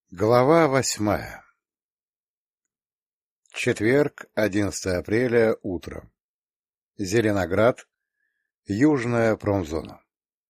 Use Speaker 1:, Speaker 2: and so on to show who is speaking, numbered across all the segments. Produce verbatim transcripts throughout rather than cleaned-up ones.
Speaker 1: Глава восьмая. Четверг, одиннадцатое апреля, утро. Зеленоград, Южная промзона.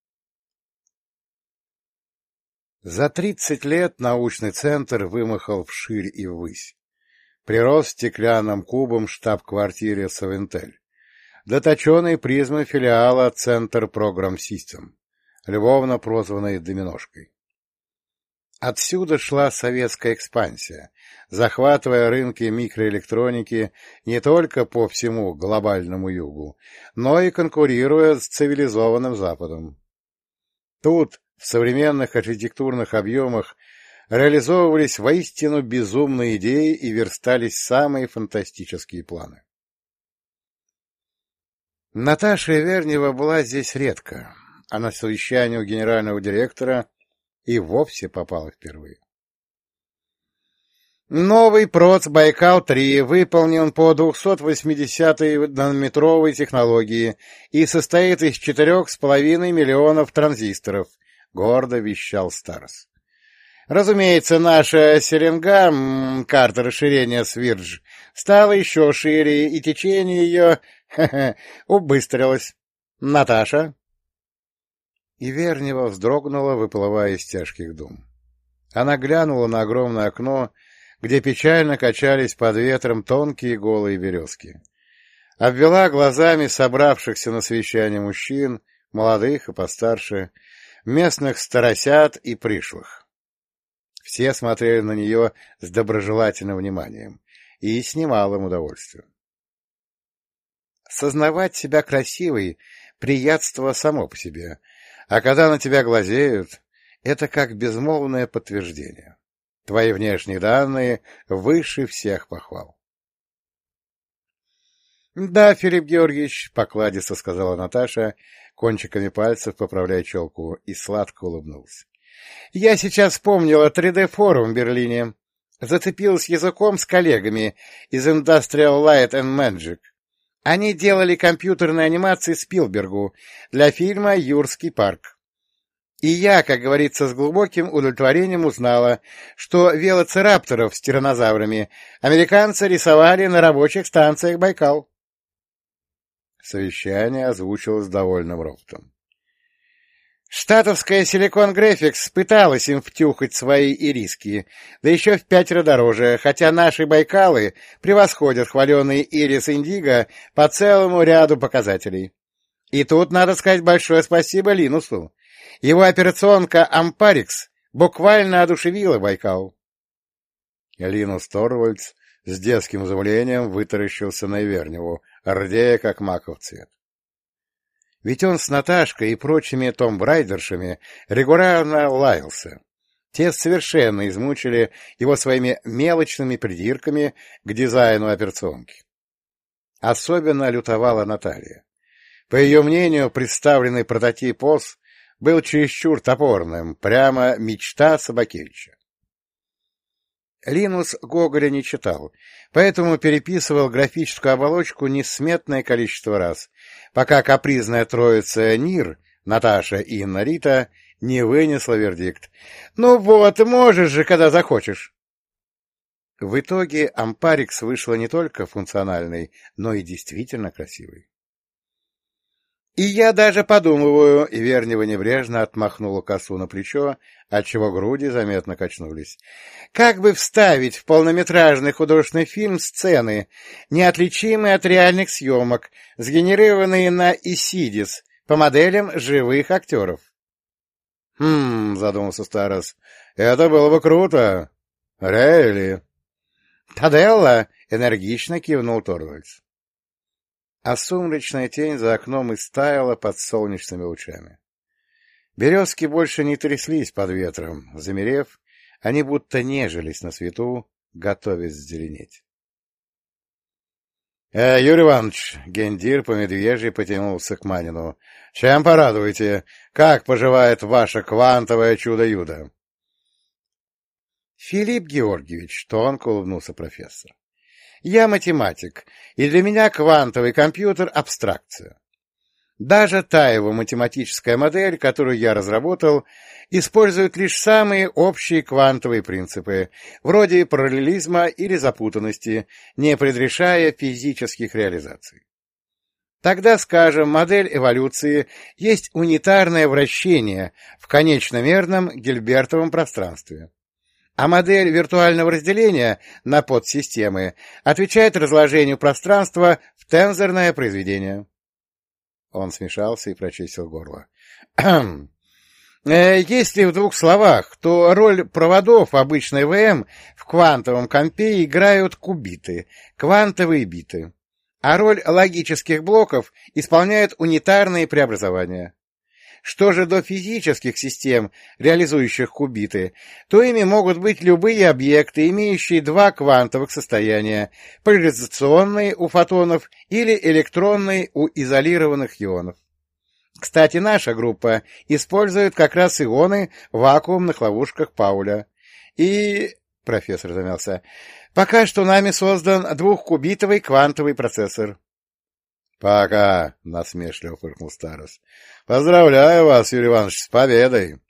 Speaker 1: За тридцать лет научный центр вымахал вширь и ввысь. Прирос стеклянным кубом штаб-квартире Совинтель, до точеной призмы филиала Центр Программ Систем, любовно прозванной Доминошкой. Отсюда шла советская экспансия, захватывая рынки микроэлектроники не только по всему глобальному югу, но и конкурируя с цивилизованным Западом. Тут, в современных архитектурных объемах, реализовывались воистину безумные идеи и верстались самые фантастические планы. Наташа Вернева была здесь редко, а на совещании у генерального директора и вовсе попала впервые. Новый ПРОЦ Байкал-три выполнен по двухсотвосьмидесятой нанометровой технологии и состоит из четырех с половиной миллионов транзисторов, гордо вещал Старос. Разумеется, наша Серенга, карта расширения Свирдж, стала еще шире, и течение ее убыстрилось. Наташа? И Вернева вздрогнула, выплывая из тяжких дум. Она глянула на огромное окно, где печально качались под ветром тонкие голые березки. Обвела глазами собравшихся на совещание мужчин, молодых и постарше, местных старосят и пришлых. Все смотрели на нее с доброжелательным вниманием и с немалым удовольствием. Сознавать себя красивой — приятство само по себе, а когда на тебя глазеют, это как безмолвное подтверждение. Твои внешние данные выше всех похвал. — Да, Филипп Георгиевич, — покладисто сказала Наташа, кончиками пальцев поправляя челку, и сладко улыбнулась. — Я сейчас вспомнила три дэ форум в Берлине. Зацепилась языком с коллегами из Industrial Light and Magic. Они делали компьютерные анимации Спилбергу для фильма «Юрский парк». И я, как говорится, с глубоким удовлетворением узнала, что велоцирапторов с тираннозаврами американцы рисовали на рабочих станциях Байкал. Совещание озвучилось довольным ропотом. Штатовская Silicon Graphics пыталась им втюхать свои ириски, да еще в пятеро дороже, хотя наши Байкалы превосходят хваленые Ирис Индиго по целому ряду показателей. И тут надо сказать большое спасибо Линусу. Его операционка Ампарикс буквально одушевила Байкал. Линус Торвальдс с детским изумлением вытаращился на Верневу, рдея как маков цвет. Ведь он с Наташкой и прочими томбрайдершами регулярно лаялся. Те совершенно измучили его своими мелочными придирками к дизайну операционки. Особенно лютовала Наталья. По ее мнению, представленный прототип ОС был чересчур топорным, прямо мечта Собакевича. Линус Гоголя не читал, поэтому переписывал графическую оболочку несметное количество раз, пока капризная троица Нир, Наташа и Инна Рита, не вынесла вердикт. «Ну вот, можешь же, когда захочешь!» В итоге Ампарикс вышла не только функциональной, но и действительно красивой. И я даже подумываю, и Вернева небрежно отмахнула косу на плечо, отчего груди заметно качнулись. Как бы вставить в полнометражный художественный фильм сцены, неотличимые от реальных съемок, сгенерированные на Исидис по моделям живых актеров? — Хм, — задумался Старос, — это было бы круто. — Рейли. — Таделла! — энергично кивнул Торвальдс. А сумрачная тень за окном истаяла под солнечными лучами. Березки больше не тряслись под ветром, замерев, они будто нежились на свету, готовясь зеленеть. «Э, Юрий Иванович!» — гендир по медвежьи потянулся к Манину. «Чем порадуете? Как поживает ваше квантовое чудо-юдо?» «Филипп Георгиевич!» — тонко улыбнулся профессор. Я математик, и для меня квантовый компьютер — абстракция. Даже та его математическая модель, которую я разработал, использует лишь самые общие квантовые принципы, вроде параллелизма или запутанности, не предрешая физических реализаций. Тогда, скажем, модель эволюции есть унитарное вращение в конечномерном гильбертовом пространстве, а модель виртуального разделения на подсистемы отвечает разложению пространства в тензорное произведение. Он смешался и прочистил горло. Если в двух словах, то роль проводов обычной ВМ в квантовом компе играют кубиты, квантовые биты, а роль логических блоков исполняют унитарные преобразования. Что же до физических систем, реализующих кубиты, то ими могут быть любые объекты, имеющие два квантовых состояния, поляризационные у фотонов или электронные у изолированных ионов. Кстати, наша группа использует как раз ионы в вакуумных ловушках Пауля. И... профессор замялся. Пока что нами создан двухкубитовый квантовый процессор. — Пока, — насмешливо фыркнул Старос. — Поздравляю вас, Юрий Иванович, с победой!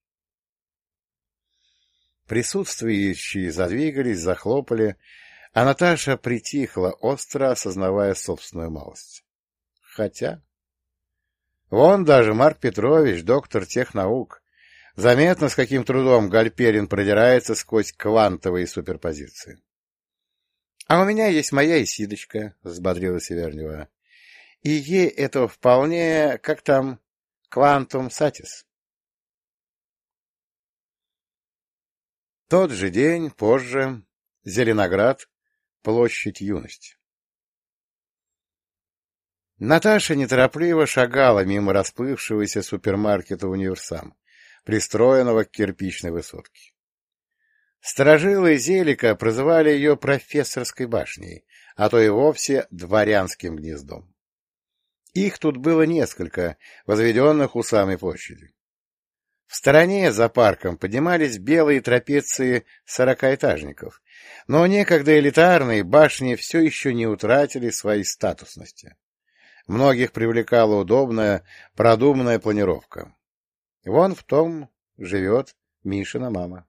Speaker 1: Присутствующие задвигались, захлопали, а Наташа притихла, остро осознавая собственную малость. Хотя... Вон даже Марк Петрович, доктор технаук. Заметно, с каким трудом Гальперин продирается сквозь квантовые суперпозиции. — А у меня есть моя Исидочка, — взбодрилась Вернева. — И ей это вполне, как там, квантум сатис. Тот же день, позже, Зеленоград, площадь Юности. Наташа неторопливо шагала мимо расплывшегося супермаркета «Универсам», пристроенного к кирпичной высотке. Сторожилы Зелика прозывали ее профессорской башней, а то и вовсе дворянским гнездом. Их тут было несколько, возведенных у самой площади. В стороне, за парком, поднимались белые трапеции сорокаэтажников, но некогда элитарные башни все еще не утратили своей статусности. Многих привлекала удобная, продуманная планировка. Вон в том живет Мишина мама.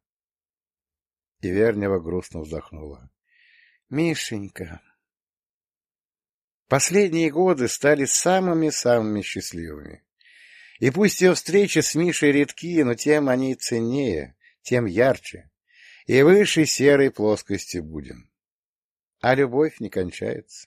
Speaker 1: И Вернева грустно вздохнула. — Мишенька... Последние годы стали самыми-самыми счастливыми. И пусть ее встречи с Мишей редки, но тем они ценнее, тем ярче, и выше серой плоскости будем. А любовь не кончается.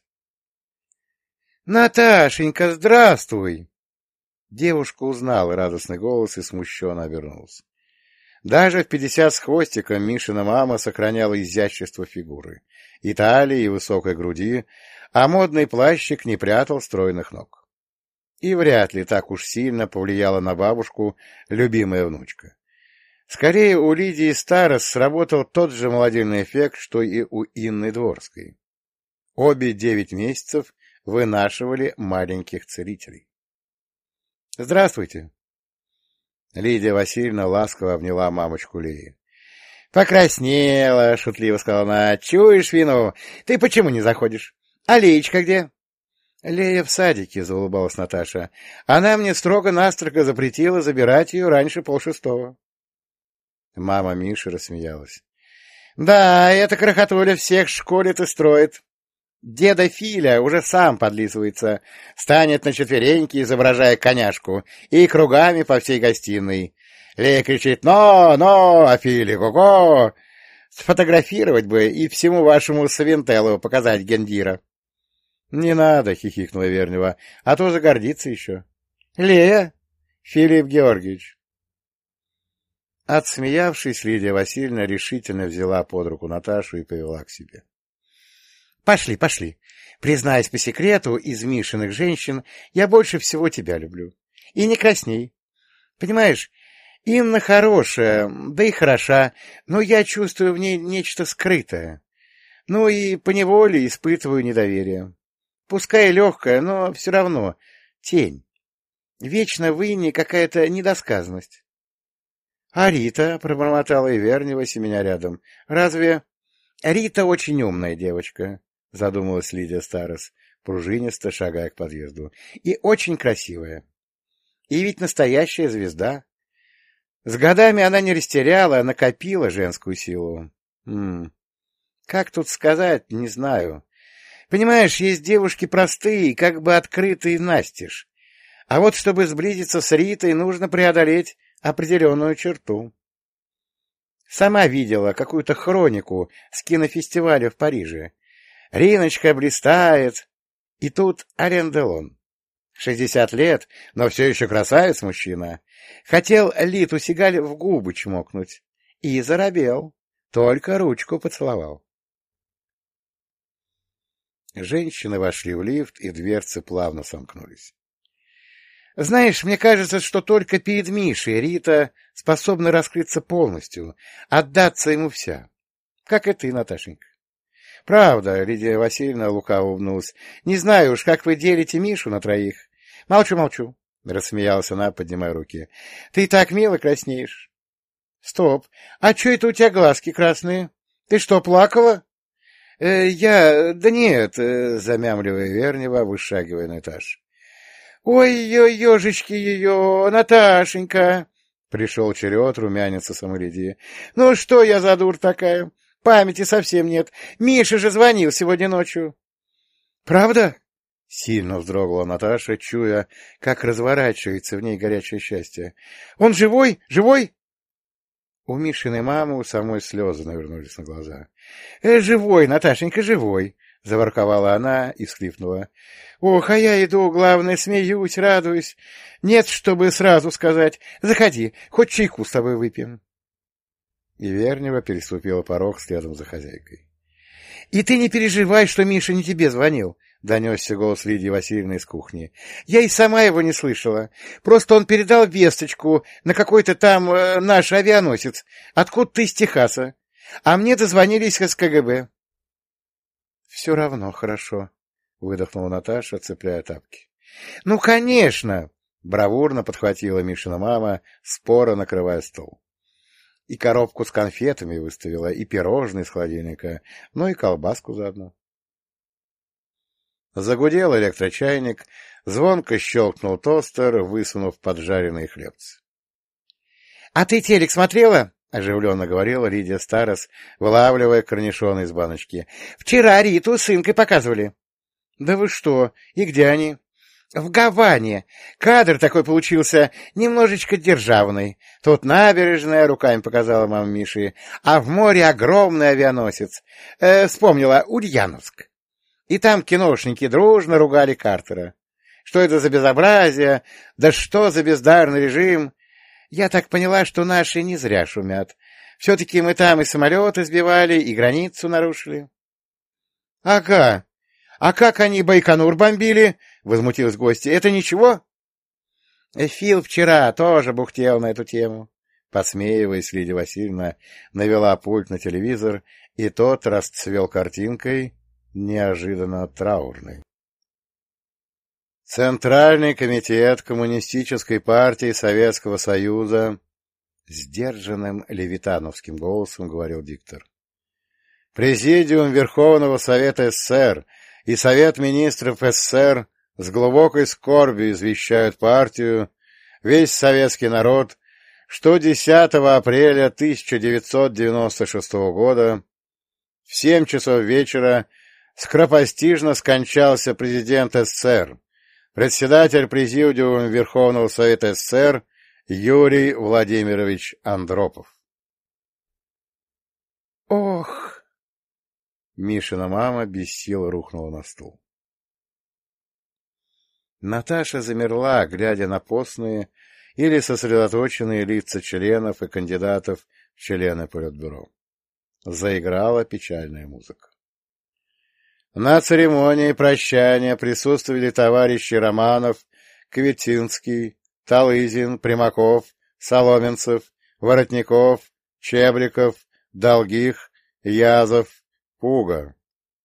Speaker 1: — Наташенька, здравствуй! Девушка узнала радостный голос и смущенно обернулась. Даже в пятьдесят с хвостиком Мишина мама сохраняла изящество фигуры, и талии, и высокой груди, а модный плащик не прятал стройных ног. И вряд ли так уж сильно повлияла на бабушку любимая внучка. Скорее, у Лидии Старос сработал тот же молодильный эффект, что и у Инны Дворской. Обе девять месяцев вынашивали маленьких целителей. — Здравствуйте! Лидия Васильевна ласково обняла мамочку Леи. — Покраснела, — шутливо сказала она. — Чуешь вину? Ты почему не заходишь? А Леечка где? — Лея в садике, — заулыбалась Наташа. — Она мне строго-настрого запретила забирать ее раньше полшестого. Мама Миши рассмеялась. — Да, эта крохотуля всех школит и строит. Деда Филя уже сам подлизывается, станет на четвереньки, изображая коняшку, и кругами по всей гостиной. Лея кричит «Но! Но! А Филя го-го!» Сфотографировать бы и всему вашему Савентеллу показать Гендира. — Не надо, — хихикнула Вернева, — а то загордится еще. — Лея! Филипп Георгиевич. Отсмеявшись, Лидия Васильевна решительно взяла под руку Наташу и повела к себе. — Пошли, пошли. Признаюсь по секрету, из Мишиных женщин я больше всего тебя люблю. И не красней. Понимаешь, Инна хорошая, да и хороша, но я чувствую в ней нечто скрытое. Ну и поневоле испытываю недоверие. Пускай легкая, но все равно тень. Вечно в Инне какая-то недосказанность. — А Рита, — пробормотала и Вернева, семеня рядом, — разве... — Рита очень умная девочка, — задумалась Лидия Старос, пружинисто шагая к подъезду, — и очень красивая. И ведь настоящая звезда. С годами она не растеряла, а накопила женскую силу. М -м. Как тут сказать, не знаю. Понимаешь, есть девушки простые, как бы открытые настежь. А вот чтобы сблизиться с Ритой, нужно преодолеть определенную черту. Сама видела какую-то хронику с кинофестиваля в Париже. Риночка блистает. И тут Ален Делон. Шестьдесят лет, но все еще красавец-мужчина. Хотел Литу Сигаль в губы чмокнуть. И заробел. Только ручку поцеловал. Женщины вошли в лифт, и дверцы плавно сомкнулись. Знаешь, мне кажется, что только перед Мишей Рита способна раскрыться полностью, отдаться ему вся. Как и ты, Наташенька. Правда, Лидия Васильевна лукаво улыбнулась. Не знаю уж, как вы делите Мишу на троих. Молчу, молчу, — рассмеялась она, поднимая руки. Ты и так мило краснеешь. Стоп, а что это у тебя глазки красные? Ты что, плакала? Э, я... Да нет, э, замямливая Вернева, вышагивая на этаж. Ой-ой, ежечки ее, Наташенька! Пришел черед румяниться самой Лидии. Ну что я за дур такая? Памяти совсем нет. Миша же звонил сегодня ночью. — Правда? — сильно вздрогнула Наташа, чуя, как разворачивается в ней горячее счастье. — Он живой? Живой? У Мишиной мамы у самой слезы навернулись на глаза. «Э, — Живой, Наташенька, живой! — заворковала она и всхлипнула. — Ох, а я иду, главное, смеюсь, радуюсь. Нет, чтобы сразу сказать. Заходи, хоть чайку с тобой выпьем. И Вернева переступила порог следом за хозяйкой. — И ты не переживай, что Миша не тебе звонил, — донесся голос Лидии Васильевны из кухни. — Я и сама его не слышала. Просто он передал весточку на какой-то там э, наш авианосец, откуда-то из Техаса. А мне дозвонились из ка гэ бэ. — Все равно хорошо, — выдохнула Наташа, цепляя тапки. — Ну, конечно! — бравурно подхватила Мишина мама, споро накрывая стол. И коробку с конфетами выставила, и пирожные из холодильника, ну и колбаску заодно. Загудел электрочайник, звонко щелкнул тостер, высунув поджаренные хлебцы. — А ты телек смотрела? — оживленно говорила Лидия Старос, вылавливая корнишоны из баночки. — Вчера Риту с сынкой показывали. — Да вы что? И где они? — В Гаване. Кадр такой получился, немножечко державный. Тут набережная, руками показала мама Миши, а в море огромный авианосец. Э, вспомнила, Ульяновск. И там киношники дружно ругали Картера. Что это за безобразие? Да что за бездарный режим? Я так поняла, что наши не зря шумят. Все-таки мы там и самолеты сбивали, и границу нарушили. — Ага. А как они Байконур бомбили? — возмутилась гостья. — Это ничего? Фил вчера тоже бухтел на эту тему. Посмеиваясь, Лидия Васильевна навела пульт на телевизор, и тот расцвел картинкой, неожиданно траурной. Центральный комитет Коммунистической партии Советского Союза, сдержанным левитановским голосом говорил диктор. Президиум Верховного Совета эс эс эс эр и Совет министров эс эс эс эр с глубокой скорбью извещают партию, весь советский народ, что десятого апреля тысяча девятьсот девяносто шестого года в семь часов вечера скоропостижно скончался президент эс эс эс эр, председатель Президиума Верховного Совета эс эс эс эр Юрий Владимирович Андропов. «Ох!» Мишина мама без сил рухнула на стул. Наташа замерла, глядя на постные или сосредоточенные лица членов и кандидатов в члены Политбюро. Заиграла печальная музыка. На церемонии прощания присутствовали товарищи Романов, Кветинский, Талызин, Примаков, Соломенцев, Воротников, Чебриков, Долгих, Язов, Пуга.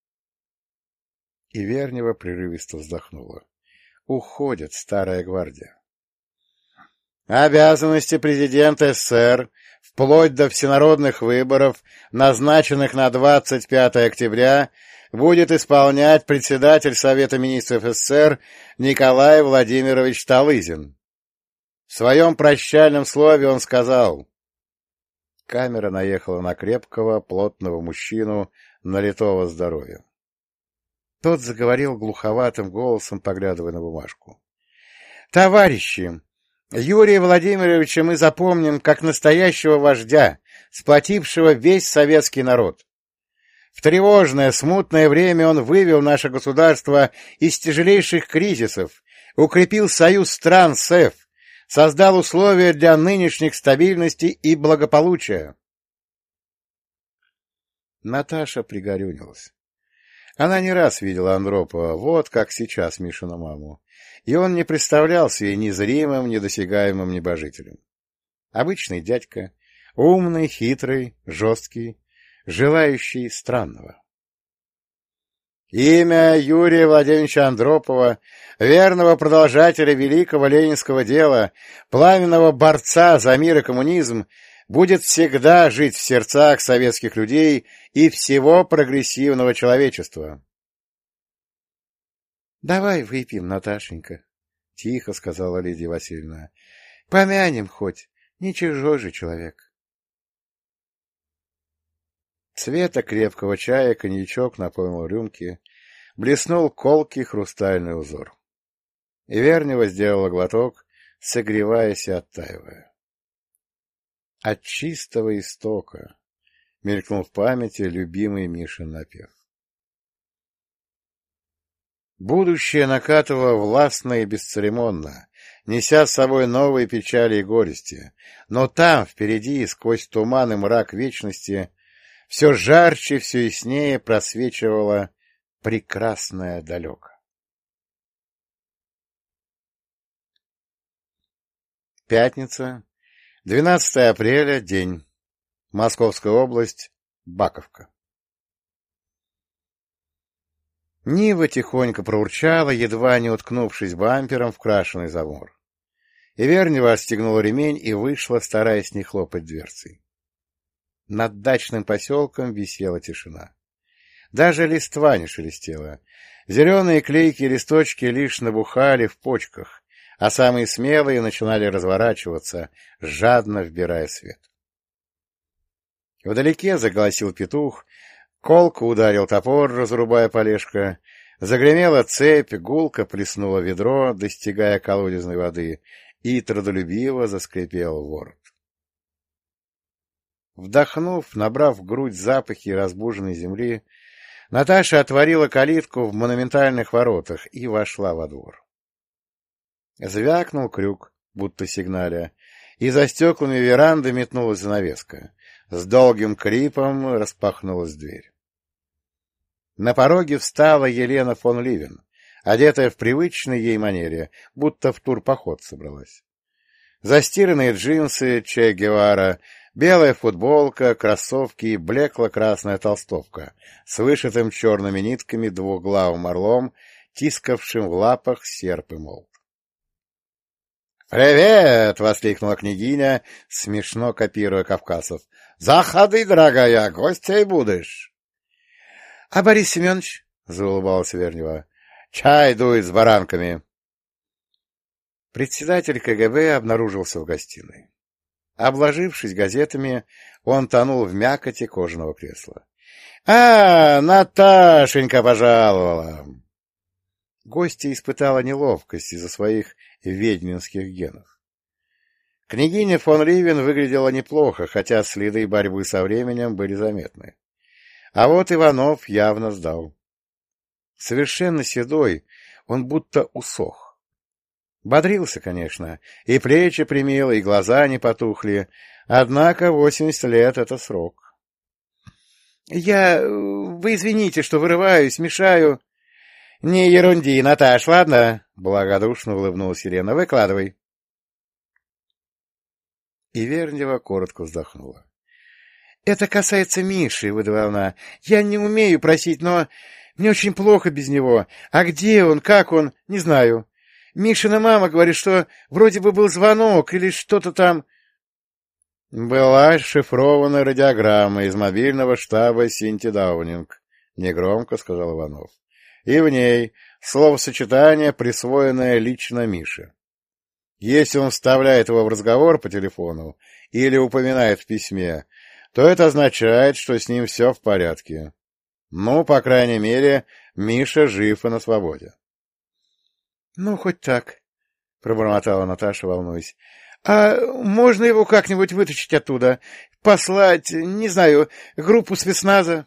Speaker 1: И Вернева прерывисто вздохнула. Уходит старая гвардия. Обязанности президента эс эс эс эр вплоть до всенародных выборов, назначенных на двадцать пятое октября, будет исполнять председатель Совета министров эс эс эс эр Николай Владимирович Талызин. В своем прощальном слове он сказал... Камера наехала на крепкого, плотного мужчину, налитого здоровьем. Тот заговорил глуховатым голосом, поглядывая на бумажку. — Товарищи, Юрия Владимировича мы запомним как настоящего вождя, сплотившего весь советский народ. В тревожное, смутное время он вывел наше государство из тяжелейших кризисов, укрепил союз стран СЭФ, создал условия для нынешних стабильности и благополучия. Наташа пригорюнилась. Она не раз видела Андропова, вот как сейчас Мишину маму, и он не представлялся ей незримым, недосягаемым небожителем. Обычный дядька, умный, хитрый, жесткий, желающий странного. Имя Юрия Владимировича Андропова, верного продолжателя великого ленинского дела, пламенного борца за мир и коммунизм, будет всегда жить в сердцах советских людей и всего прогрессивного человечества. — Давай выпьем, Наташенька, — тихо сказала Лидия Васильевна. — Помянем хоть, не чужой же человек. Цвета крепкого чая коньячок наполнил рюмки, блеснул колкий хрустальный узор. Ивернева сделала глоток, согреваясь и оттаивая. От чистого истока мелькнул в памяти любимый Мишин напев. Будущее накатывало властно и бесцеремонно, неся с собой новые печали и горести, но там, впереди, сквозь туман и мрак вечности, все жарче, все яснее просвечивало прекрасное далеко. Пятница, двенадцатое апреля, день. Московская область, Баковка. Нива тихонько проурчала, едва не уткнувшись бампером в крашеный забор. Ивернева отстегнула ремень и вышла, стараясь не хлопать дверцей. Над дачным поселком висела тишина. Даже листва не шелестела. Зеленые клейкие листочки лишь набухали в почках, а самые смелые начинали разворачиваться, жадно вбирая свет. Вдалеке заголосил петух, колко ударил топор, разрубая полежка, загремела цепь, гулко плеснуло ведро, достигая колодезной воды, и трудолюбиво заскрипел ворот. Вдохнув, набрав в грудь запахи разбуженной земли, Наташа отворила калитку в монументальных воротах и вошла во двор. Звякнул крюк, будто сигналя, и за стеклами веранды метнулась занавеска. С долгим крипом распахнулась дверь. На пороге встала Елена фон Ливен, одетая в привычной ей манере, будто в турпоход собралась. Застиранные джинсы Че Гевара, белая футболка, кроссовки и блекло-красная толстовка с вышитым черными нитками двуглавым орлом, тискавшим в лапах серп и молот. «Привет!» — воскликнула княгиня, смешно копируя кавказцев. «Заходи, дорогая, гостей будешь!» «А Борис Семенович?» — заулыбалась Вернева. «Чай дует с баранками!» Председатель КГБ обнаружился в гостиной. Обложившись газетами, он тонул в мякоти кожаного кресла. — А, Наташенька пожаловала! Гостья испытала неловкость из-за своих ведьминских генов. Княгиня фон Ливен выглядела неплохо, хотя следы борьбы со временем были заметны. А вот Иванов явно сдал. Совершенно седой, он будто усох. Бодрился, конечно, и плечи примил, и глаза не потухли, однако восемьдесят лет — это срок. — Я... Вы извините, что вырываюсь, мешаю. — Не ерунди, Наташ, ладно? — благодушно улыбнулась Елена. — Выкладывай. И Вернева коротко вздохнула. — Это касается Миши, — выдавала она. — Я не умею просить, но мне очень плохо без него. А где он, как он, не знаю. Мишина мама говорит, что вроде бы был звонок или что-то там... — Была шифрованная радиограмма из мобильного штаба Синти Даунинг, — негромко сказал Иванов. — И в ней словосочетание, присвоенное лично Мише. Если он вставляет его в разговор по телефону или упоминает в письме, то это означает, что с ним все в порядке. Ну, по крайней мере, Миша жив и на свободе. — Ну, хоть так, — пробормотала Наташа, волнуясь. — А можно его как-нибудь вытащить оттуда? Послать, не знаю, группу спецназа?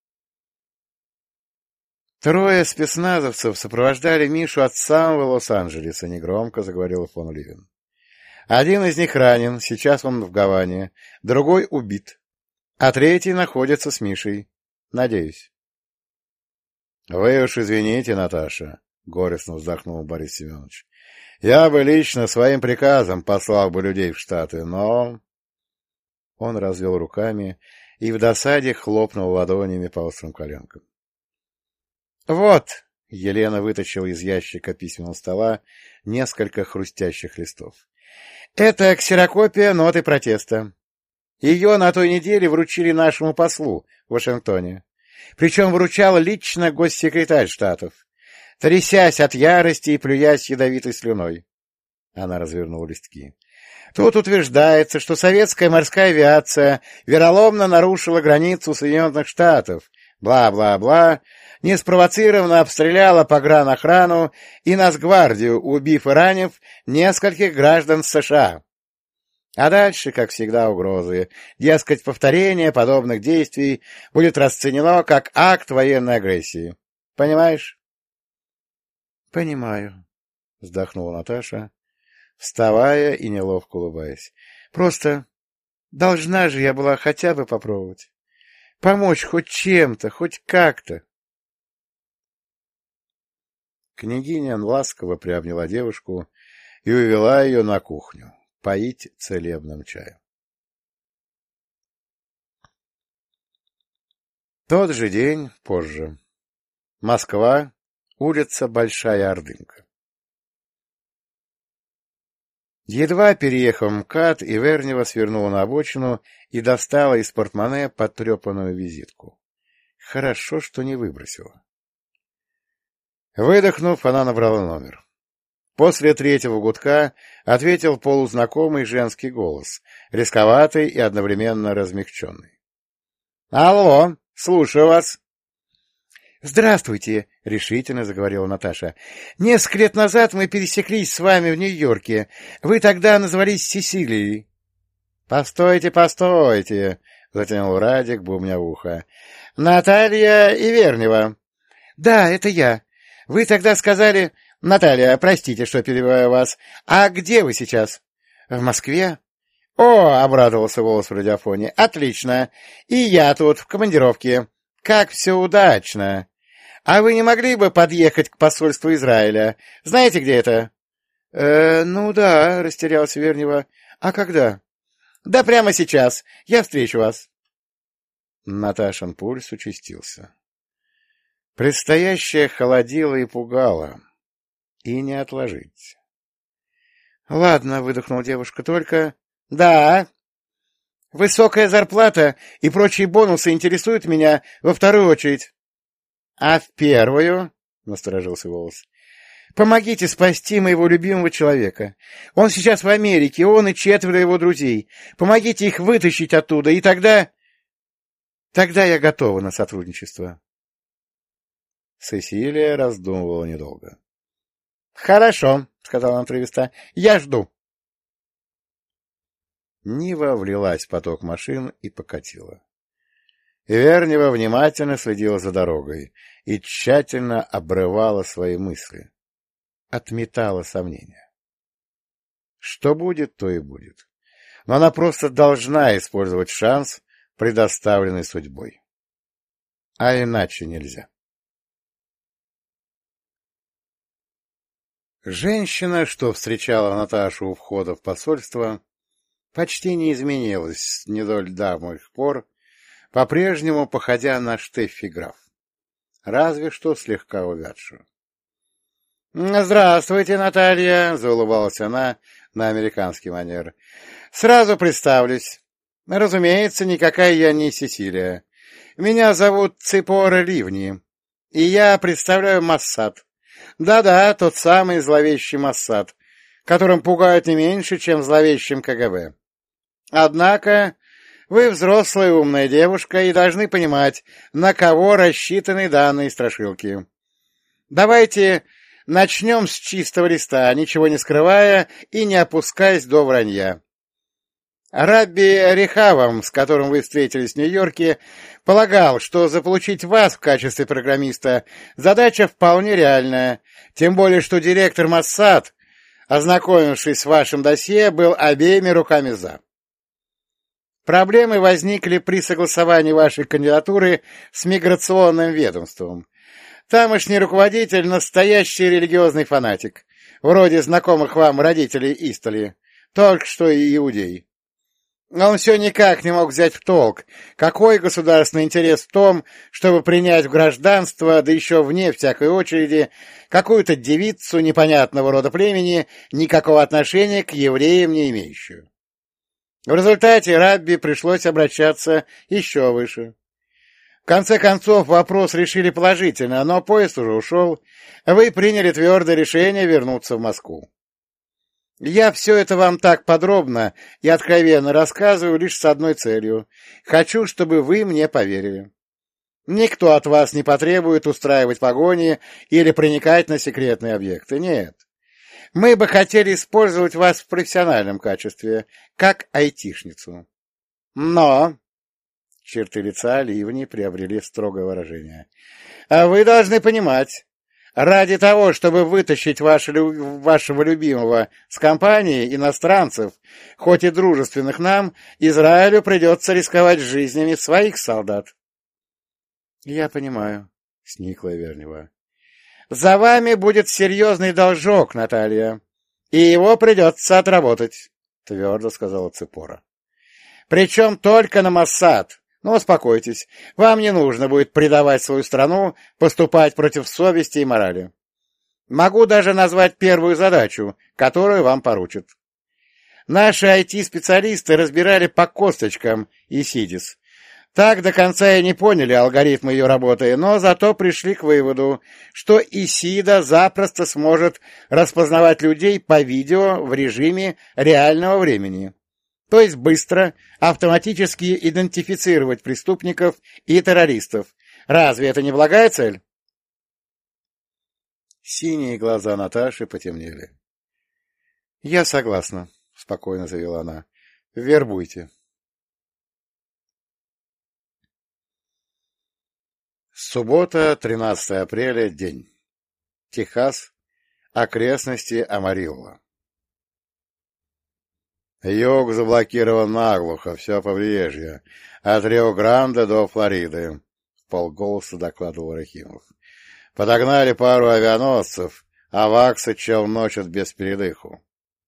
Speaker 1: Трое спецназовцев сопровождали Мишу от самого Лос-Анджелеса, — негромко заговорил фон Ливен. Один из них ранен, сейчас он в Гаване, другой убит, а третий находится с Мишей. Надеюсь. — Вы уж извините, Наташа, — горестно вздохнул Борис Семенович. — Я бы лично своим приказом послал бы людей в Штаты, но... Он развел руками и в досаде хлопнул ладонями по острым коленкам. — Вот! — Елена вытащила из ящика письменного стола несколько хрустящих листов. — Это ксерокопия ноты протеста. Ее на той неделе вручили нашему послу в Вашингтоне. Причем вручал лично госсекретарь Штатов, трясясь от ярости и плюясь ядовитой слюной. Она развернула листки. Тут утверждается, что советская морская авиация вероломно нарушила границу Соединенных Штатов, бла-бла-бла, неспровоцированно обстреляла погранохрану и Нацгвардию, убив и ранив нескольких граждан США. А дальше, как всегда, угрозы. Дескать, повторение подобных действий будет расценено как акт военной агрессии. Понимаешь? — Понимаю, — вздохнула Наташа, вставая и неловко улыбаясь. — Просто должна же я была хотя бы попробовать. Помочь хоть чем-то, хоть как-то. Княгиня ласково приобняла девушку и увела ее на кухню поить целебным чаем. Тот же день позже. Москва, улица Большая Ордынка. Едва переехав МКАД, Ивернева свернула на обочину и достала из портмоне потрепанную визитку. Хорошо, что не выбросила. Выдохнув, она набрала номер. После третьего гудка ответил полузнакомый женский голос, рисковатый и одновременно размягченный. — Алло, слушаю вас. — Здравствуйте, — решительно заговорила Наташа. — Несколько лет назад мы пересеклись с вами в Нью-Йорке. Вы тогда назвались Сесилией. — Постойте, постойте, — затянул Радик, бубня в ухо. — Наталья Ивернева. — Да, это я. Вы тогда сказали... — Наталья, простите, что перебиваю вас. А где вы сейчас? — В Москве. — О, — обрадовался голос в радиофоне. — Отлично. И я тут, в командировке. Как все удачно. А вы не могли бы подъехать к посольству Израиля? Знаете, где это? Э, — Ну да, — растерялась Вернева. — А когда? — Да прямо сейчас. Я встречу вас. Наташин пульс участился. Предстоящее холодило и пугало. И не отложить. — Ладно, — выдохнула девушка, — только... — Да. Высокая зарплата и прочие бонусы интересуют меня во вторую очередь. — А в первую? — насторожился голос. — Помогите спасти моего любимого человека. Он сейчас в Америке, он и четверо его друзей. Помогите их вытащить оттуда, и тогда... Тогда я готова на сотрудничество. Сесилия раздумывала недолго. — Хорошо, — сказала она отрывисто, — я жду. Нива влилась в поток машин и покатила. Ивернева внимательно следила за дорогой и тщательно обрывала свои мысли. Отметала сомнения. Что будет, то и будет. Но она просто должна использовать шанс, предоставленный судьбой. А иначе нельзя. Женщина, что встречала Наташу у входа в посольство, почти не изменилась с недоль давних пор, по-прежнему походя на Штеффи Граф, разве что слегка увядшую. — Здравствуйте, Наталья! — заулыбалась она на американский манер. — Сразу представлюсь. Разумеется, никакая я не Сесилия. Меня зовут Ципора Ливни, и я представляю Моссад. Да-да, тот самый зловещий Моссад. которым пугают не меньше, чем зловещим ка гэ бэ. Однако вы взрослая умная девушка и должны понимать, на кого рассчитаны данные страшилки. Давайте начнем с чистого листа, ничего не скрывая и не опускаясь до вранья. Рабби Рехавам, с которым вы встретились в Нью-Йорке, полагал, что заполучить вас в качестве программиста задача вполне реальная, тем более что директор Моссад, ознакомившись с вашим досье, был обеими руками «за». Проблемы возникли при согласовании вашей кандидатуры с миграционным ведомством. Тамошний руководитель — настоящий религиозный фанатик, вроде знакомых вам родителей Истоли, только что и иудей. Он все никак не мог взять в толк, какой государственный интерес в том, чтобы принять в гражданство, да еще вне всякой очереди, какую-то девицу непонятного рода племени, никакого отношения к евреям не имеющую. В результате Рабби пришлось обращаться еще выше. В конце концов, вопрос решили положительно, но поезд уже ушел. Вы приняли твердое решение вернуться в Москву. Я все это вам так подробно и откровенно рассказываю лишь с одной целью. Хочу, чтобы вы мне поверили. Никто от вас не потребует устраивать погони или проникать на секретные объекты. Нет. Мы бы хотели использовать вас в профессиональном качестве, как айтишницу. Но... Черты лица Ливни приобрели строгое выражение. А вы должны понимать, ради того, чтобы вытащить ваше, вашего любимого с компании иностранцев, хоть и дружественных нам, Израилю придется рисковать жизнями своих солдат. — Я понимаю, — сникла Вернева. — За вами будет серьезный должок, Наталья, и его придется отработать, — твердо сказала Ципора. — Причем только на Моссад. Но успокойтесь, вам не нужно будет предавать свою страну, поступать против совести и морали. Могу даже назвать первую задачу, которую вам поручат. Наши ай ти-специалисты разбирали по косточкам Исидис. Так до конца и не поняли алгоритмы ее работы, но зато пришли к выводу, что Исида запросто сможет распознавать людей по видео в режиме реального времени. То есть быстро, автоматически идентифицировать преступников и террористов. Разве это не благая цель? Синие глаза Наташи потемнели. — Я согласна, — спокойно заявила она. — Вербуйте. Суббота, тринадцатое апреля, день. Техас. Окрестности Амарилла. Юг заблокирован наглухо, все побережье, от Рио-Гранде до Флориды, — вполголоса докладывал Рахимов. Подогнали пару авианосцев, а ваксы челночат без передыху.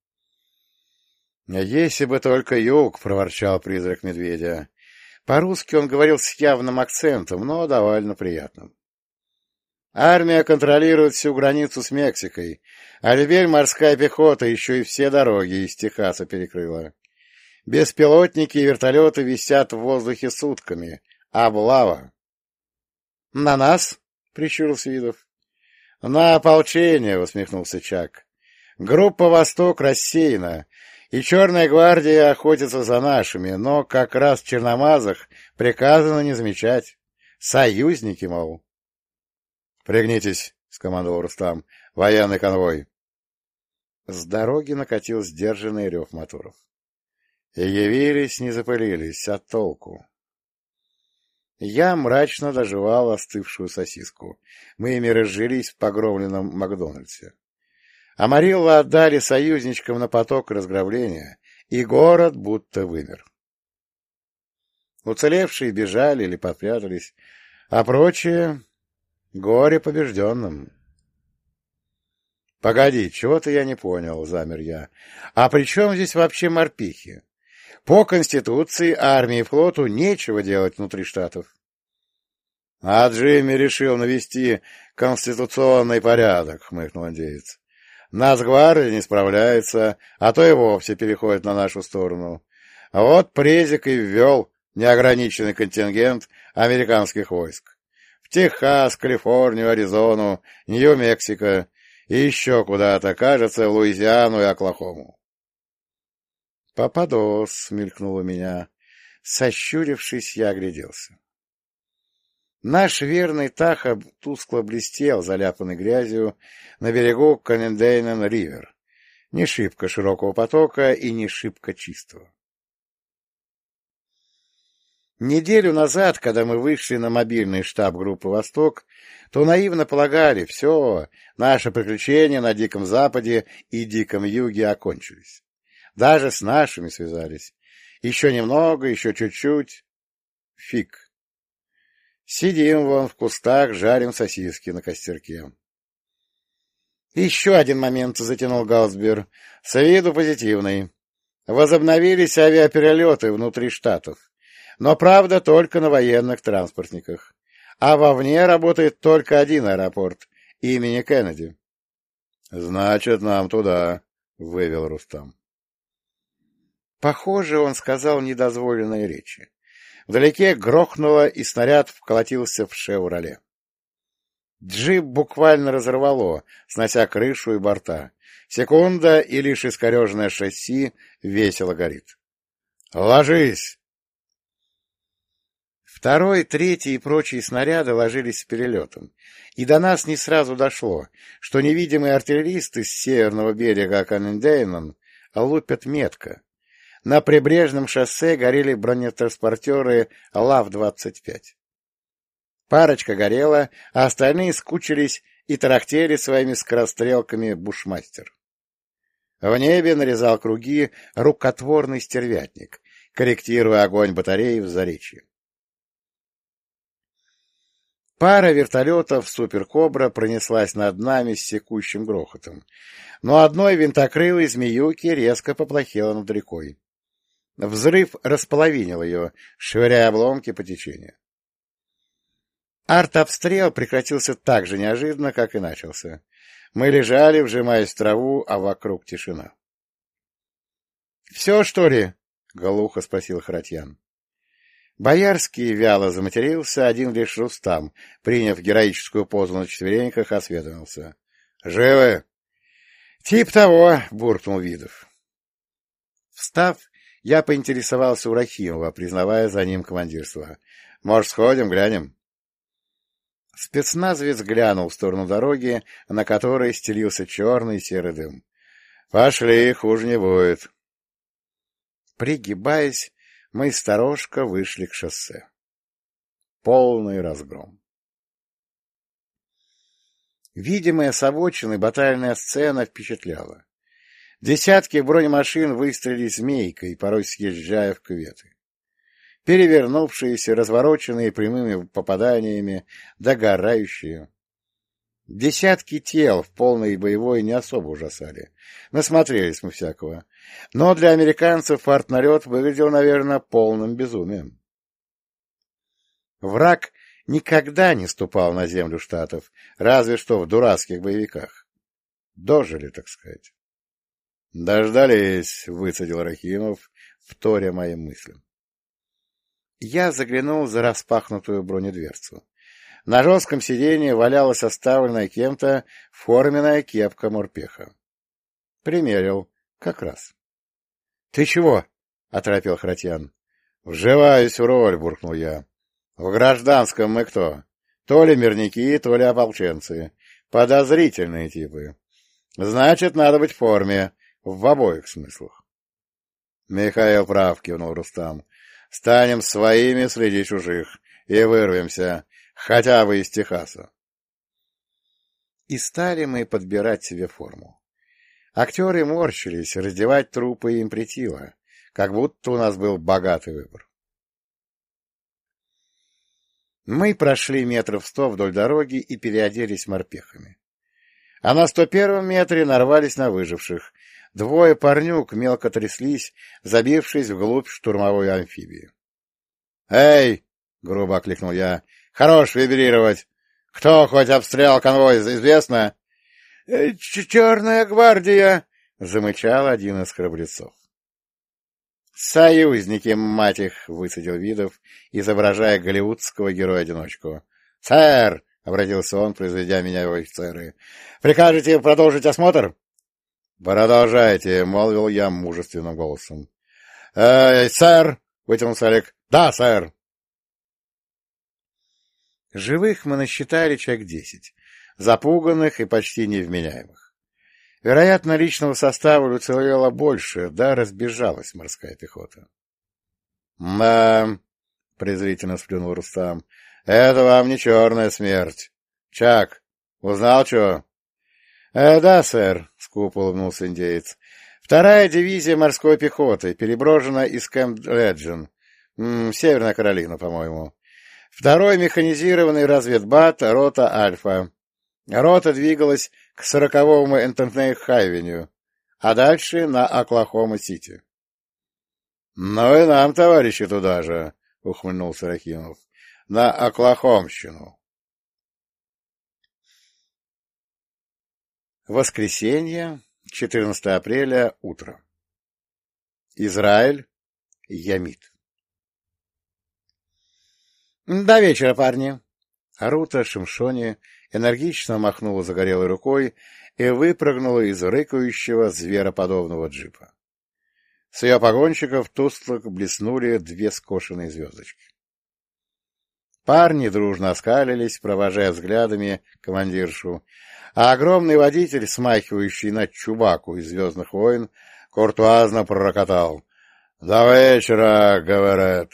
Speaker 1: — Если бы только юг, — проворчал призрак медведя. По-русски он говорил с явным акцентом, но довольно приятным. Армия контролирует всю границу с Мексикой, а теперь морская пехота еще и все дороги из Техаса перекрыла. Беспилотники и вертолеты висят в воздухе сутками. Облава. — На нас? — прищурился Видов. — На ополчение, — усмехнулся Чак. — Группа «Восток» рассеяна, и Черная гвардия охотится за нашими, но как раз черномазых приказано не замечать. Союзники, мол. — Пригнитесь, — скомандовал Рустам. — Военный конвой. С дороги накатил сдержанный рев моторов. И явились, не запылились, а толку. Я мрачно доживал остывшую сосиску. Мы ими разжились в погромленном Макдональдсе. Амарилла отдали союзничкам на поток разграбления, и город будто вымер. Уцелевшие бежали или попрятались, а прочие — горе побежденным. — Погоди, чего-то я не понял, — замер я. — А при чем здесь вообще морпихи? По Конституции, армии и флоту нечего делать внутри штатов. — А Джимми решил навести конституционный порядок, — хмыкнул индеец. — Нацгвардия не справляется, а то и вовсе переходит на нашу сторону. А вот Презик и ввел неограниченный контингент американских войск. В Техас, Калифорнию, Аризону, Нью-Мексико И еще куда-то, кажется, в Луизиану и Оклахому. «Пападос!» — мелькнуло меня. Сощурившись, я огляделся. Наш верный Таха тускло блестел, заляпанный грязью, на берегу Канендейнен-Ривер. Ни шибко широкого потока и ни шибко чистого. Неделю назад, когда мы вышли на мобильный штаб группы «Восток», то наивно полагали, все, наши приключения на Диком Западе и Диком Юге окончились. Даже с нашими связались. Еще немного, еще чуть-чуть. Фиг. Сидим вон в кустах, жарим сосиски на костерке. Еще один момент, — затянул Гаусбер, — с виду позитивный. Возобновились авиаперелеты внутри штатов. Но, правда, только на военных транспортниках. А вовне работает только один аэропорт имени Кеннеди. — Значит, нам туда, — вывел Рустам. Похоже, он сказал недозволенные речи. Вдалеке грохнуло, и снаряд вколотился в «Шевроле». Джип буквально разорвало, снося крышу и борта. Секунда, и лишь искореженное шасси весело горит. «Ложись!» Второй, третий и прочие снаряды ложились с перелетом, и до нас не сразу дошло, что невидимые артиллеристы с северного берега Канендейнен лупят метко. На прибрежном шоссе горели бронетранспортеры ЛАВ двадцать пять. Парочка горела, а остальные скучились и тарахтели своими скорострелками бушмастер. В небе нарезал круги рукотворный стервятник, корректируя огонь батареи в Заречье. Пара вертолетов «Суперкобра» пронеслась над нами с секущим грохотом, но одной винтокрылой змеюки резко поплохело над рекой. Взрыв располовинил ее, швыряя обломки по течению. Артобстрел прекратился так же неожиданно, как и начался. Мы лежали, вжимаясь в траву, а вокруг тишина. — Все, что ли? — глухо спросил Харатьян. Боярский вяло заматерился, один лишь Рустам, приняв героическую позу на четвереньках, осведомился. — Живы? — Тип того, — буркнул Видов. Встав, я поинтересовался у Рахимова, признавая за ним командирство. — Может, сходим, глянем? Спецназовец глянул в сторону дороги, на которой стелился черный и серый дым. — Пошли, хуже не будет. Пригибаясь, мы сторожко вышли к шоссе. Полный разгром. Видимая с обочины батальная сцена впечатляла. Десятки бронемашин выстрелили змейкой, порой съезжая в кюветы. Перевернувшиеся, развороченные прямыми попаданиями, догорающие. Десятки тел в полной боевой не особо ужасали. Насмотрелись мы всякого. Но для американцев артналет выглядел, наверное, полным безумием. Враг никогда не ступал на землю Штатов, разве что в дурацких боевиках. Дожили, так сказать. — Дождались, — выцедил Рахимов, вторя моим мыслям. Я заглянул за распахнутую бронедверцу. На жестком сиденье валялась оставленная кем-то форменная кепка морпеха. Примерил. Как раз. — Ты чего? — оторопел Харатьян. — Вживаюсь в роль, — буркнул я. — В гражданском мы кто? То ли мирники, то ли ополченцы. Подозрительные типы. Значит, надо быть в форме. В обоих смыслах. — Михаил прав, — кивнул Рустам. — Станем своими среди чужих и вырвемся. Хотя бы из Техаса. И стали мы подбирать себе форму. Актеры морщились, раздевать трупы им претило, как будто у нас был богатый выбор. Мы прошли метров сто вдоль дороги и переоделись морпехами. А на сто первом метре нарвались на выживших. Двое парнюк мелко тряслись, забившись вглубь штурмовой амфибии. «Эй!» — грубо окликнул я. Хорош вибрировать. Кто хоть обстрелял конвой, известно? — Черная гвардия! — замычал один из храбрецов. — Союзники, мать их! — высадил Видов, изображая голливудского героя-одиночку. — Сэр! — обратился он, произведя меня в офицеры. — Прикажете продолжить осмотр? — Продолжайте, — молвил я мужественным голосом. — Э, сэр, — вытянулся Олег. — Да, сэр. Живых мы насчитали человек десять, запуганных и почти невменяемых. Вероятно, личного состава уцелело больше, да разбежалась морская пехота. — Да, — презрительно сплюнул Рустам, — это вам не черная смерть. Чак, узнал чего? Э, — Да, сэр, — скупо улыбнулся индеец. — Вторая дивизия морской пехоты переброшена из Кэмп-Леджин, Северная Каролина, по-моему. Второй механизированный разведбат, рота Альфа. Рота двигалась к сороковому Энтентнейх-Хайвеню, а дальше на Оклахома-Сити. — Ну и нам, товарищи, туда же, — ухмыльнулся Рахимов, — на Оклахомщину. Воскресенье, четырнадцатое апреля, утро. Израиль, Ямит. — До вечера, парни. Рута Шимшони энергично махнула загорелой рукой и выпрыгнула из рыкающего звероподобного джипа. С ее погонщиков тускло блеснули две скошенные звездочки. Парни дружно оскалились, провожая взглядами командиршу, а огромный водитель, смахивающий на Чубаку из «Звездных войн», куртуазно пророкотал: «До вечера, говорят».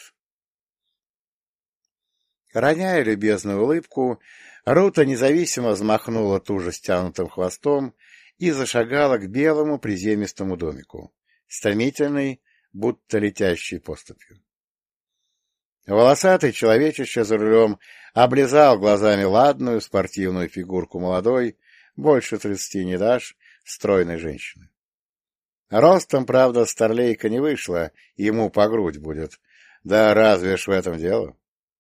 Speaker 1: Роняя любезную улыбку, Рута независимо взмахнула туже стянутым хвостом и зашагала к белому приземистому домику, стремительной, будто летящей поступью. Волосатый человечище за рулем облизал глазами ладную спортивную фигурку молодой, больше тридцати не дашь, стройной женщины. Ростом, правда, старлейка не вышла, ему по грудь будет. Да разве ж в этом дело?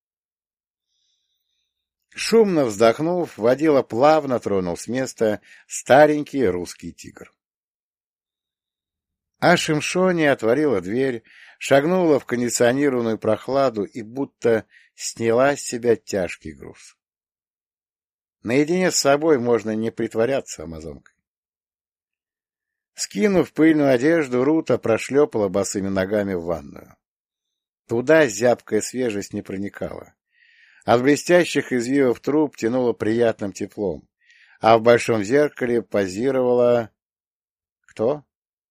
Speaker 1: Шумно вздохнув, водила плавно тронул с места старенький русский тигр. А Шимшони отворила дверь, шагнула в кондиционированную прохладу и будто сняла с себя тяжкий груз. Наедине с собой можно не притворяться амазонкой. Скинув пыльную одежду, Рута прошлепала босыми ногами в ванную. Туда зябкая свежесть не проникала. От блестящих извивов труб тянуло приятным теплом, а в большом зеркале позировала... Кто?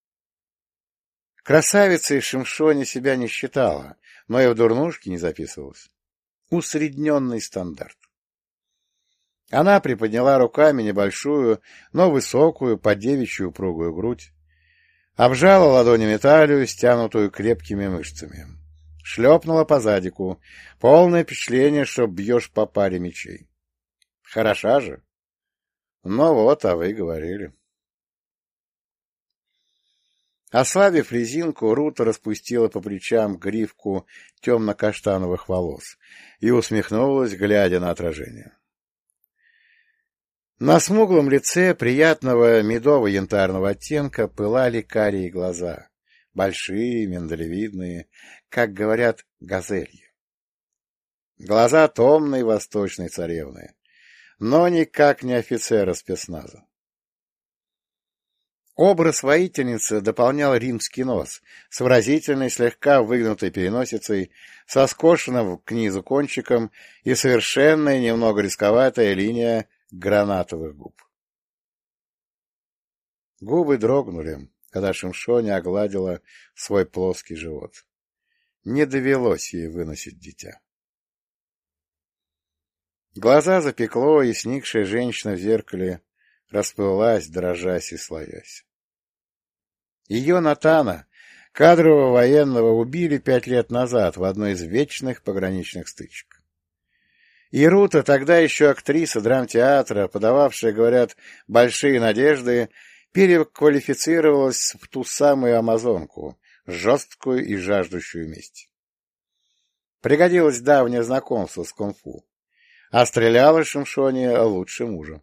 Speaker 1: Красавицей Шимшони себя не считала, но и в дурнушке не записывалась. Усредненный стандарт. Она приподняла руками небольшую, но высокую, под девичью упругую грудь, обжала ладонями талию, стянутую крепкими мышцами. Шлепнула по задику. Полное впечатление, что бьешь по паре мечей. Хороша же. Ну вот, а вы говорили. Ослабив резинку, Рута распустила по плечам гривку темно-каштановых волос и усмехнулась, глядя на отражение. На смуглом лице приятного медово-янтарного оттенка пылали карие глаза, большие, миндалевидные, как говорят, газельи. Глаза томной восточной царевны, но никак не офицера спецназа. Образ воительницы дополнял римский нос с выразительной, слегка выгнутой переносицей, со скошенным к низу кончиком и совершенная, немного рисковатая линия гранатовых губ. Губы дрогнули, когда Шимшони огладила свой плоский живот. Не довелось ей выносить дитя. Глаза запекло, и сникшая женщина в зеркале расплылась, дрожась и слоясь. Ее Натана, кадрового военного, убили пять лет назад в одной из вечных пограничных стычек. И Рута, тогда еще актриса драмтеатра, подававшая, говорят, большие надежды, переквалифицировалась в ту самую амазонку, жесткую и жаждущую мести. Пригодилось давнее знакомство с кунг-фу, а стреляла Шимшони лучше мужа.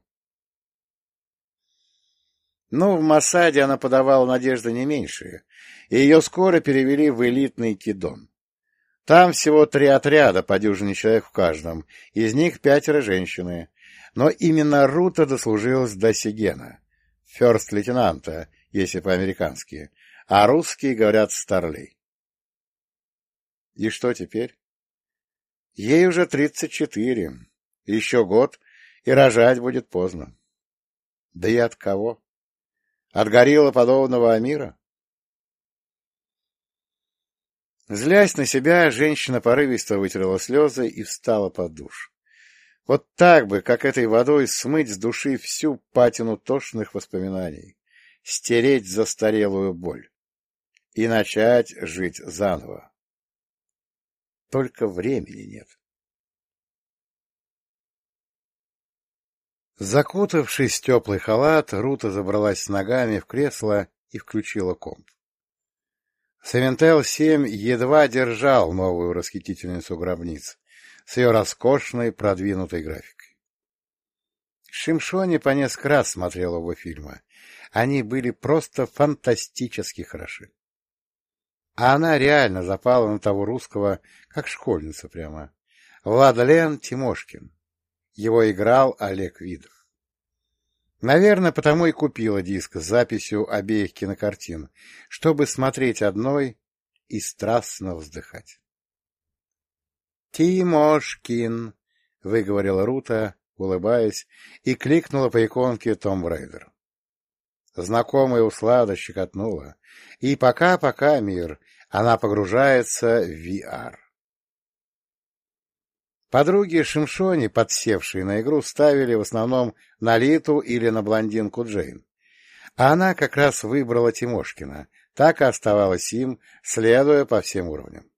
Speaker 1: Но в Моссаде она подавала надежды не меньшие, и ее скоро перевели в элитный Кидон. Там всего три отряда, по дюжине человек в каждом, из них пятеро женщины, но именно Рута дослужилась до сигена, ферст-лейтенанта, если по-американски, а русские говорят старлей. И что теперь? Ей уже тридцать четыре, еще год, и рожать будет поздно. Да и от кого? От гориллоподобного Амира? Злясь на себя, женщина порывисто вытерла слезы и встала под душ. Вот так бы, как этой водой, смыть с души всю патину тошных воспоминаний, стереть застарелую боль и начать жить заново. Только времени нет. Закутавшись в теплый халат, Рута забралась с ногами в кресло и включила комп. Савентел семь едва держал новую расхитительницу гробниц с ее роскошной продвинутой графикой. Шимшони по несколько раз смотрел оба фильма. Они были просто фантастически хороши. А она реально запала на того русского, как школьница прямо. Владлен Тимошкин. Его играл Олег Видов. Наверное, потому и купила диск с записью обеих кинокартин, чтобы смотреть одной и страстно вздыхать. «Тимошкин», — выговорила Рута, улыбаясь, и кликнула по иконке «Том Рейдер». Знакомая услада щекотнула, и пока-пока, мир, она погружается в ви ар. Подруги Шимшони, подсевшие на игру, ставили в основном на Литу или на блондинку Джейн. А она как раз выбрала Тимошкина, так и оставалась им, следуя по всем уровням.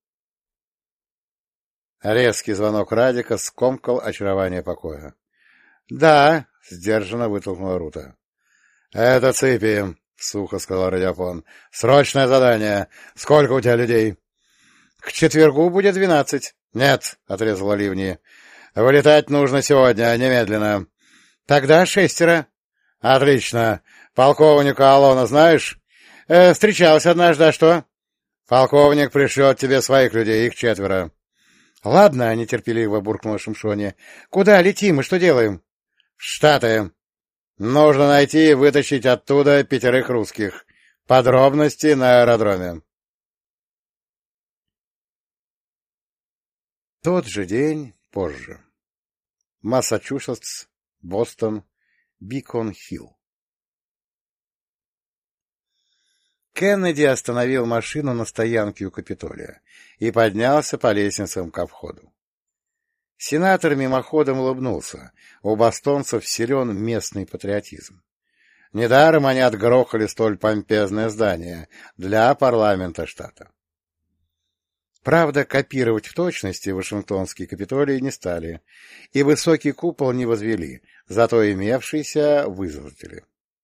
Speaker 1: Резкий звонок Радика скомкал очарование покоя. — Да, — сдержанно вытолкнула Рута. — Это Ципи, — сухо сказал радиофон. — Срочное задание. Сколько у тебя людей? — К четвергу будет двенадцать. — Нет, — отрезала Ливни. — Вылетать нужно сегодня, немедленно. — Тогда шестеро. — Отлично. Полковника Алона знаешь? Э, — Встречалась однажды, а что? — Полковник пришлет тебе своих людей, их четверо. — Ладно, — нетерпеливо буркнула Шимшони. — Куда летим и что делаем? — В Штаты. Нужно найти и вытащить оттуда пятерых русских. Подробности на аэродроме. Тот же день позже. Массачусетс, Бостон, Бикон-Хилл. Кеннеди остановил машину на стоянке у Капитолия и поднялся по лестницам ко входу. Сенатор мимоходом улыбнулся. У бостонцев силен местный патриотизм. Недаром они отгрохали столь помпезное здание для парламента штата. Правда, копировать в точности Вашингтонский Капитолий не стали, и высокий купол не возвели, зато имевшийся вызолотили.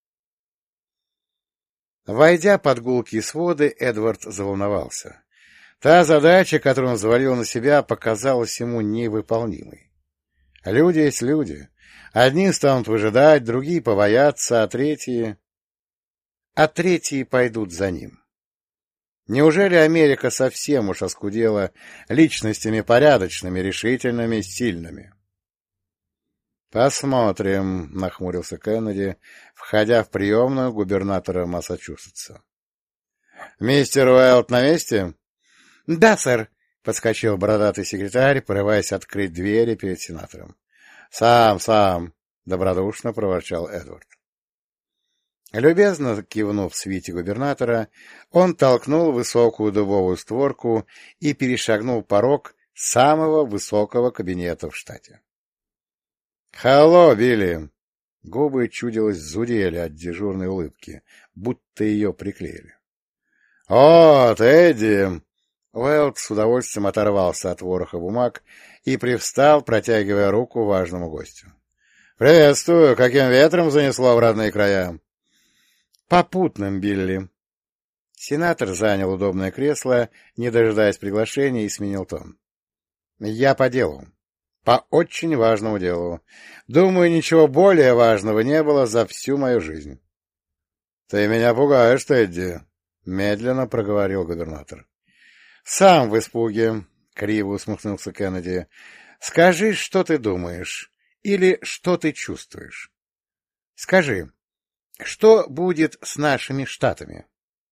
Speaker 1: Войдя под гулкие своды, Эдвард заволновался. Та задача, которую он взвалил на себя, показалась ему невыполнимой. Люди есть люди. Одни станут выжидать, другие побоятся, а третьи... А третьи пойдут за ним. Неужели Америка совсем уж оскудела личностями порядочными, решительными, сильными? «Посмотрим», — нахмурился Кеннеди, входя в приемную губернатора Массачусетса. «Мистер Уэлт на месте?» «Да, сэр», — подскочил бородатый секретарь, порываясь открыть двери перед сенатором. «Сам, сам», — добродушно проворчал Эдвард. Любезно кивнув свите губернатора, он толкнул высокую дубовую створку и перешагнул порог самого высокого кабинета в штате. «Халло, Билли!» Губы, чудилось, зудели от дежурной улыбки, будто ее приклеили. «О, Тедди!» Уэлд с удовольствием оторвался от вороха бумаг и привстал, протягивая руку важному гостю. «Приветствую! Каким ветром занесло в родные края?» «Попутным, Билли». Сенатор занял удобное кресло, не дожидаясь приглашения, и сменил тон. «Я по делу. По очень важному делу. Думаю, ничего более важного не было за всю мою жизнь». «Ты меня пугаешь, Тедди», — медленно проговорил губернатор. «Сам в испуге», — криво усмехнулся Кеннеди. «Скажи, что ты думаешь, Или что ты чувствуешь? Скажи, что будет с нашими штатами?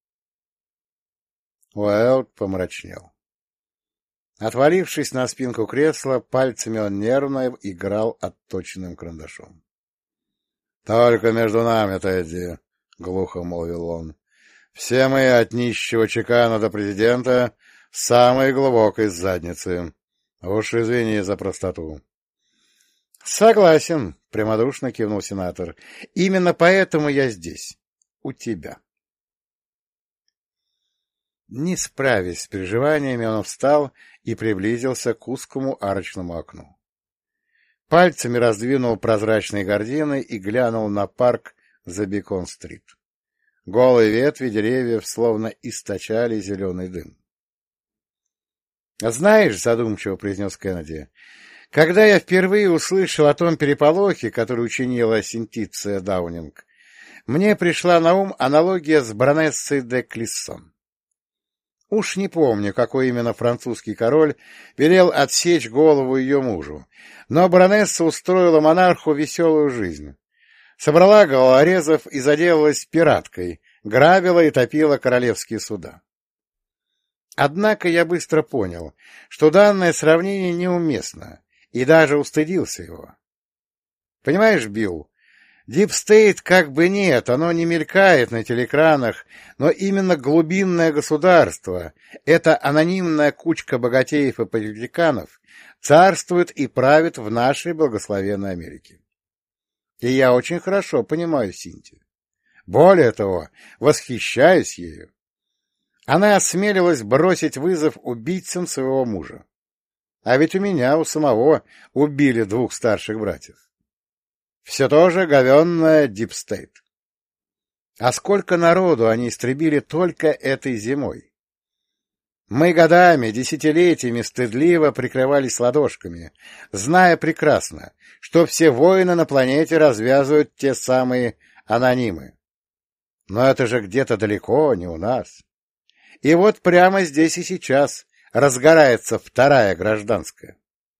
Speaker 1: Уайлд помрачнел. Отвалившись на спинку кресла, пальцами он нервно играл отточенным карандашом. — Только между нами, Тедди, — глухо молвил он. — Все мы от нищего чекана до президента с самой глубокой задницы. Уж извини за простоту. — Согласен, — прямодушно кивнул сенатор. — Именно поэтому я здесь, у тебя. Не справясь с переживаниями, он встал и приблизился к узкому арочному окну. Пальцами раздвинул прозрачные гардины и глянул на парк за Бекон-стрит. Голые ветви деревьев словно источали зеленый дым. — Знаешь, — задумчиво произнес Кеннеди, — когда я впервые услышал о том переполохе, который учинила Синтиция Даунинг, мне пришла на ум аналогия с баронессой де Клиссон. Уж не помню, какой именно французский король велел отсечь голову ее мужу, но баронесса устроила монарху веселую жизнь. Собрала головорезов и заделалась пираткой, грабила и топила королевские суда. Однако я быстро понял, что данное сравнение неуместно, и даже устыдился его. Понимаешь, Билл, Дипстейт как бы нет, оно не мелькает на телеэкранах, но именно глубинное государство, эта анонимная кучка богатеев и политиканов, царствует и правит в нашей благословенной Америке. И я очень хорошо понимаю Синтию. Более того, восхищаюсь ею. Она осмелилась бросить вызов убийцам своего мужа. А ведь у меня, у самого, убили двух старших братьев. Все тоже говенное дипстейт. А сколько народу они истребили только этой зимой? Мы годами, десятилетиями стыдливо прикрывались ладошками, зная прекрасно, что все войны на планете развязывают те самые анонимы. Но это же где-то далеко, не у нас. И вот прямо здесь и сейчас разгорается вторая гражданская.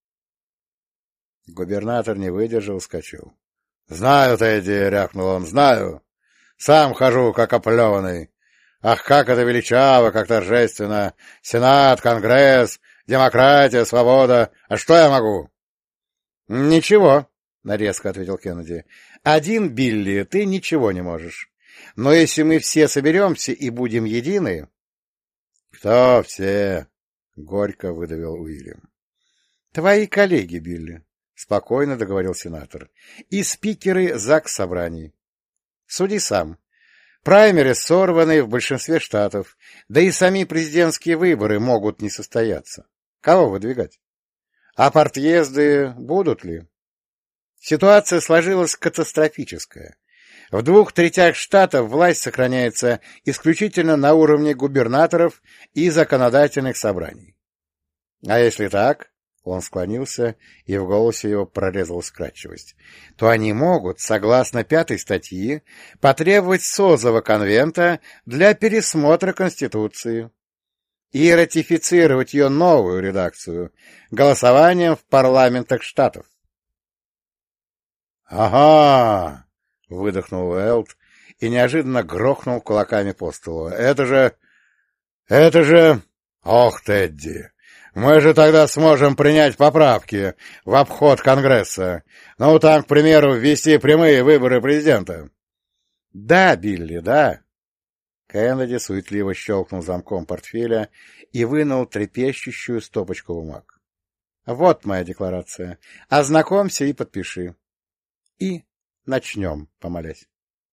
Speaker 1: Губернатор не выдержал, вскочил. — Знаю, Тедди, — рявкнул он, — знаю. Сам хожу, как оплеванный. Ах, как это величаво, как торжественно! Сенат, Конгресс, демократия, свобода. А что я могу? — Ничего, — резко ответил Кеннеди. — Один, Билли, ты ничего не можешь. Но если мы все соберемся и будем едины... — Кто все? — горько выдавил Уильям. — Твои коллеги, Билли. — спокойно договорил сенатор. — И спикеры ЗАГС-собраний. Суди сам. Праймерис сорваны в большинстве штатов, да и сами президентские выборы могут не состояться. Кого выдвигать? А партъезды будут ли? Ситуация сложилась катастрофическая. В двух третях штатов власть сохраняется исключительно на уровне губернаторов и законодательных собраний. А если так... Он склонился, и в голосе его прорезалась вкрадчивость. — то они могут, согласно пятой статьи, потребовать созыва конвента для пересмотра Конституции и ратифицировать ее новую редакцию голосованием в парламентах штатов. — Ага! — выдохнул Уэлд и неожиданно грохнул кулаками по столу. — Это же... это же... Ох, Тедди! Мы же тогда сможем принять поправки в обход Конгресса. Ну, там, к примеру, ввести прямые выборы президента. — Да, Билли, да. Кеннеди суетливо щелкнул замком портфеля и вынул трепещущую стопочку бумаг. — Вот моя декларация. Ознакомься и подпиши. И начнем, помолясь.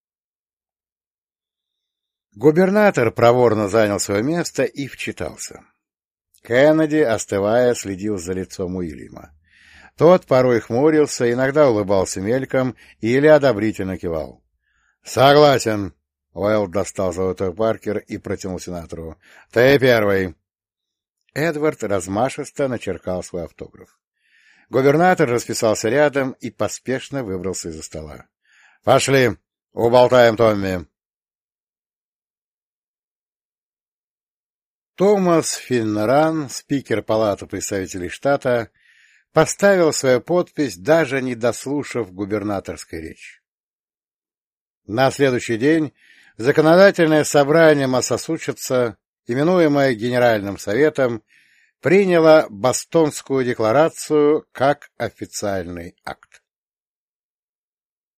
Speaker 1: Губернатор проворно занял свое место и вчитался. Кеннеди, остывая, следил за лицом Уильяма. Тот порой хмурился, иногда улыбался мельком или одобрительно кивал. — Согласен. Уэлд достал золотой Паркер и протянул сенатору. — Ты первый. Эдвард размашисто начеркал свой автограф. Губернатор расписался рядом и поспешно выбрался из-за стола. — Пошли, уболтаем Томми. Томас Финнеран, спикер Палаты представителей штата, поставил свою подпись, даже не дослушав губернаторской речи. На следующий день законодательное собрание Массачусетса, именуемое Генеральным Советом, приняло Бостонскую декларацию как официальный акт.